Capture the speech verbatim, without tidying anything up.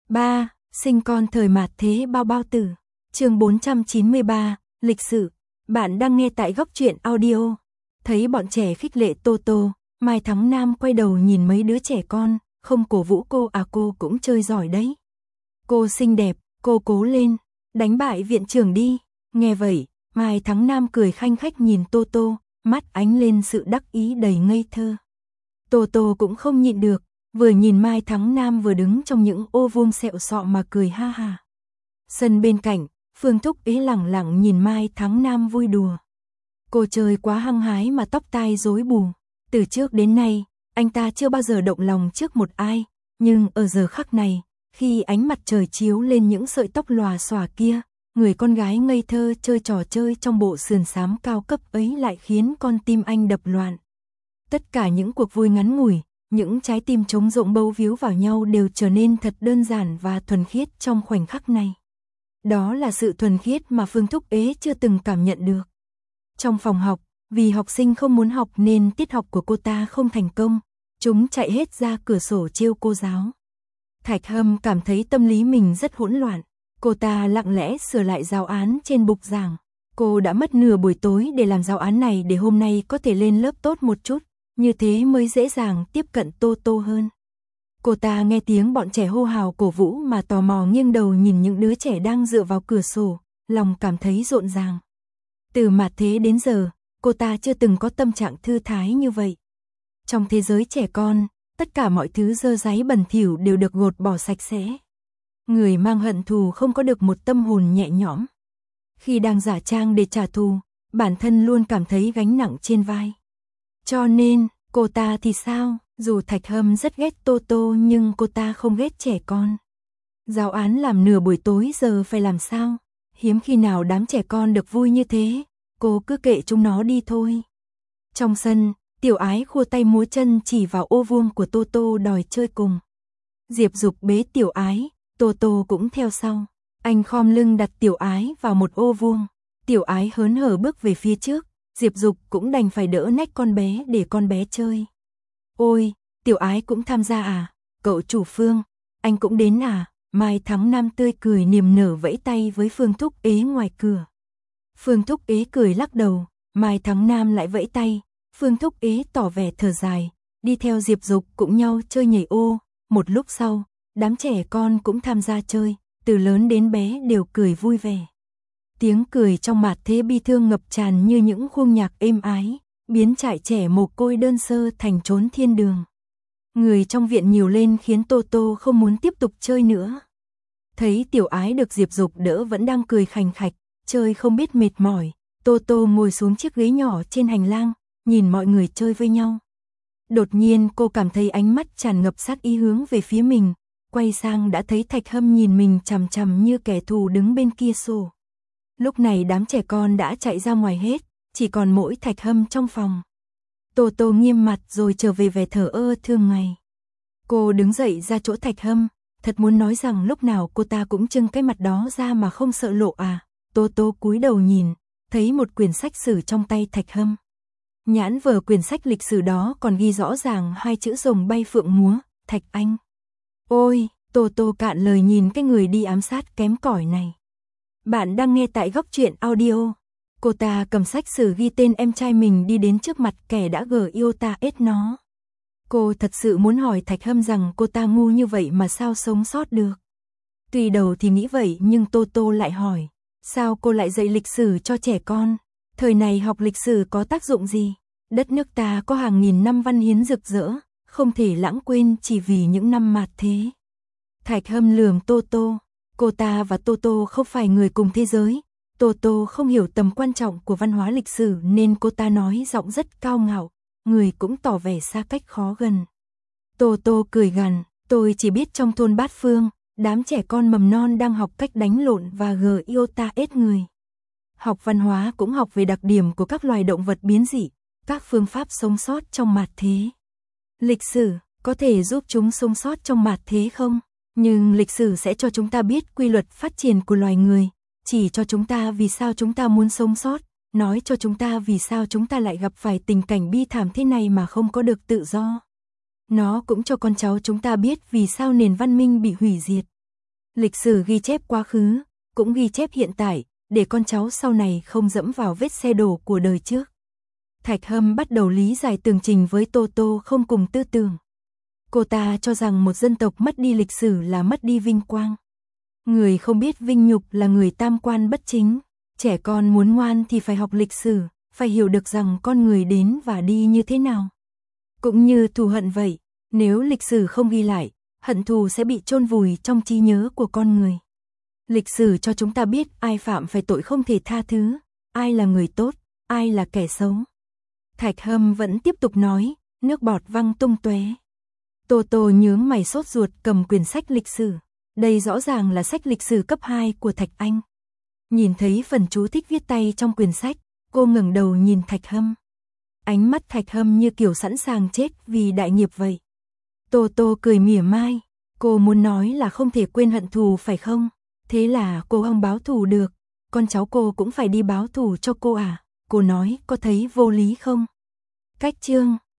ba. Sinh con thời mạt thế bao bao tử. Chương bốn trăm chín mươi ba, lịch sử. Bạn đang nghe tại Góc Truyện Audio. Thấy bọn trẻ khích lệ Tô Tô, Mai Thắng Nam quay đầu nhìn mấy đứa trẻ con, không cổ vũ cô à, cô cũng chơi giỏi đấy. Cô xinh đẹp, cô cố lên, đánh bại viện trưởng đi. Nghe vậy, Mai Thắng Nam cười khanh khách nhìn Tô Tô, mắt ánh lên sự đắc ý đầy ngây thơ. Tô Tô cũng không nhịn được, vừa nhìn Mai Thắng Nam vừa đứng trong những ô vuông sẹo sọ mà cười ha ha. Sân bên cạnh, Phương Thúc Ế lẳng lặng nhìn Mai Thắng Nam vui đùa. Cô chơi quá hăng hái mà tóc tai rối bù. Từ trước đến nay, anh ta chưa bao giờ động lòng trước một ai, nhưng ở giờ khắc này, khi ánh mặt trời chiếu lên những sợi tóc lòa xòa kia, người con gái ngây thơ chơi trò chơi trong bộ sườn xám cao cấp ấy lại khiến con tim anh đập loạn. Tất cả những cuộc vui ngắn ngủi, những trái tim trống rỗng bấu víu vào nhau đều trở nên thật đơn giản và thuần khiết trong khoảnh khắc này. Đó là sự thuần khiết mà Phương Thúc Ế chưa từng cảm nhận được. Trong phòng học, vì học sinh không muốn học nên tiết học của cô ta không thành công, chúng chạy hết ra cửa sổ trêu cô giáo. Thạch Hâm cảm thấy tâm lý mình rất hỗn loạn, cô ta lặng lẽ sửa lại giáo án trên bục giảng. Cô đã mất nửa buổi tối để làm giáo án này để hôm nay có thể lên lớp tốt một chút, như thế mới dễ dàng tiếp cận Tô Tô hơn. Cô ta nghe tiếng bọn trẻ hô hào cổ vũ mà tò mò nghiêng đầu nhìn những đứa trẻ đang dựa vào cửa sổ, lòng cảm thấy rộn ràng. Từ mạt thế đến giờ, cô ta chưa từng có tâm trạng thư thái như vậy. Trong thế giới trẻ con, tất cả mọi thứ dơ dáy bẩn thỉu đều được gột bỏ sạch sẽ. Người mang hận thù không có được một tâm hồn nhẹ nhõm. Khi đang giả trang để trả thù, bản thân luôn cảm thấy gánh nặng trên vai. Cho nên, cô ta thì sao? Dù Thạch Hâm rất ghét Tô Tô nhưng cô ta không ghét trẻ con. Giáo án làm nửa buổi tối giờ phải làm sao? Hiếm khi nào đám trẻ con được vui như thế, cô cứ kệ chúng nó đi thôi. Trong sân, Tiểu Ái khua tay múa chân chỉ vào ô vuông của Tô Tô đòi chơi cùng. Diệp Dục bế Tiểu Ái, Tô Tô cũng theo sau. Anh khom lưng đặt Tiểu Ái vào một ô vuông. Tiểu Ái hớn hở bước về phía trước, Diệp Dục cũng đành phải đỡ nách con bé để con bé chơi. Ôi, Tiểu Ái cũng tham gia à? Cậu chủ Phương, anh cũng đến à? Mai Thắng Nam tươi cười niềm nở vẫy tay với Phương Thúc Ế ngoài cửa. Phương Thúc Ế cười lắc đầu, Mai Thắng Nam lại vẫy tay. Phương Thúc Ế tỏ vẻ thở dài, đi theo Diệp Dục cũng nhau chơi nhảy ô. Một lúc sau, đám trẻ con cũng tham gia chơi, từ lớn đến bé đều cười vui vẻ. Tiếng cười trong mạt thế bi thương ngập tràn như những khuôn nhạc êm ái, biến trại trẻ mồ côi đơn sơ thành chốn thiên đường. Người trong viện nhiều lên khiến Tô Tô không muốn tiếp tục chơi nữa. Thấy Tiểu Ái được Diệp Dục đỡ vẫn đang cười khành khạch, chơi không biết mệt mỏi, Tô Tô ngồi xuống chiếc ghế nhỏ trên hành lang, nhìn mọi người chơi với nhau. Đột nhiên cô cảm thấy ánh mắt tràn ngập sát ý hướng về phía mình, quay sang đã thấy Thạch Hâm nhìn mình chằm chằm như kẻ thù đứng bên kia sổ. Lúc này đám trẻ con đã chạy ra ngoài hết, chỉ còn mỗi Thạch Hâm trong phòng. Tô Tô nghiêm mặt rồi trở về vẻ thờ ơ thường ngày. Cô đứng dậy ra chỗ Thạch Hâm, thật muốn nói rằng lúc nào cô ta cũng trưng cái mặt đó ra mà không sợ lộ à. Tô Tô cúi đầu nhìn, thấy một quyển sách sử trong tay Thạch Hâm. Nhãn vở quyển sách lịch sử đó còn ghi rõ ràng hai chữ rồng bay phượng múa, Thạch Anh. Ôi, Tô Tô cạn lời nhìn cái người đi ám sát kém cỏi này. Bạn đang nghe tại Góc Truyện Audio. Cô ta cầm sách sử ghi tên em trai mình đi đến trước mặt kẻ đã gờ yêu ta ết nó. Cô thật sự muốn hỏi Thạch Hâm rằng cô ta ngu như vậy mà sao sống sót được. Tuy đầu thì nghĩ vậy nhưng Tô Tô lại hỏi, sao cô lại dạy lịch sử cho trẻ con? Thời này học lịch sử có tác dụng gì? Đất nước ta có hàng nghìn năm văn hiến rực rỡ, không thể lãng quên chỉ vì những năm mạt thế. Thạch Hâm lườm Tô Tô, cô ta và Tô Tô không phải người cùng thế giới. Tô Tô không hiểu tầm quan trọng của văn hóa lịch sử nên cô ta nói giọng rất cao ngạo, người cũng tỏ vẻ xa cách khó gần. Tô Tô cười gằn, tôi chỉ biết trong thôn Bát Phương, đám trẻ con mầm non đang học cách đánh lộn và gờ yêu ta ết người. Học văn hóa cũng học về đặc điểm của các loài động vật biến dị, các phương pháp sống sót trong mạt thế. Lịch sử có thể giúp chúng sống sót trong mạt thế không? Nhưng lịch sử sẽ cho chúng ta biết quy luật phát triển của loài người, chỉ cho chúng ta vì sao chúng ta muốn sống sót, nói cho chúng ta vì sao chúng ta lại gặp phải tình cảnh bi thảm thế này mà không có được tự do. Nó cũng cho con cháu chúng ta biết vì sao nền văn minh bị hủy diệt. Lịch sử ghi chép quá khứ, cũng ghi chép hiện tại, để con cháu sau này không dẫm vào vết xe đổ của đời trước. Thạch Hâm bắt đầu lý giải tường trình với Tô Tô không cùng tư tưởng. Cô ta cho rằng một dân tộc mất đi lịch sử là mất đi vinh quang. Người không biết vinh nhục là người tam quan bất chính. Trẻ con muốn ngoan thì phải học lịch sử, phải hiểu được rằng con người đến và đi như thế nào. Cũng như thù hận vậy, nếu lịch sử không ghi lại, hận thù sẽ bị chôn vùi trong trí nhớ của con người. Lịch sử cho chúng ta biết ai phạm phải tội không thể tha thứ, ai là người tốt, ai là kẻ xấu. Thạch Hâm vẫn tiếp tục nói, nước bọt văng tung tóe. Tô Tô nhướng mày sốt ruột cầm quyển sách lịch sử. Đây rõ ràng là sách lịch sử cấp hai của Thạch Anh. Nhìn thấy phần chú thích viết tay trong quyển sách, cô ngẩng đầu nhìn Thạch Hâm. Ánh mắt Thạch Hâm như kiểu sẵn sàng chết vì đại nghiệp vậy. Tô Tô cười mỉa mai, cô muốn nói là không thể quên hận thù phải không? Thế là cô không báo thù được, con cháu cô cũng phải đi báo thù cho cô à? Cô nói có thấy vô lý không? Cách chương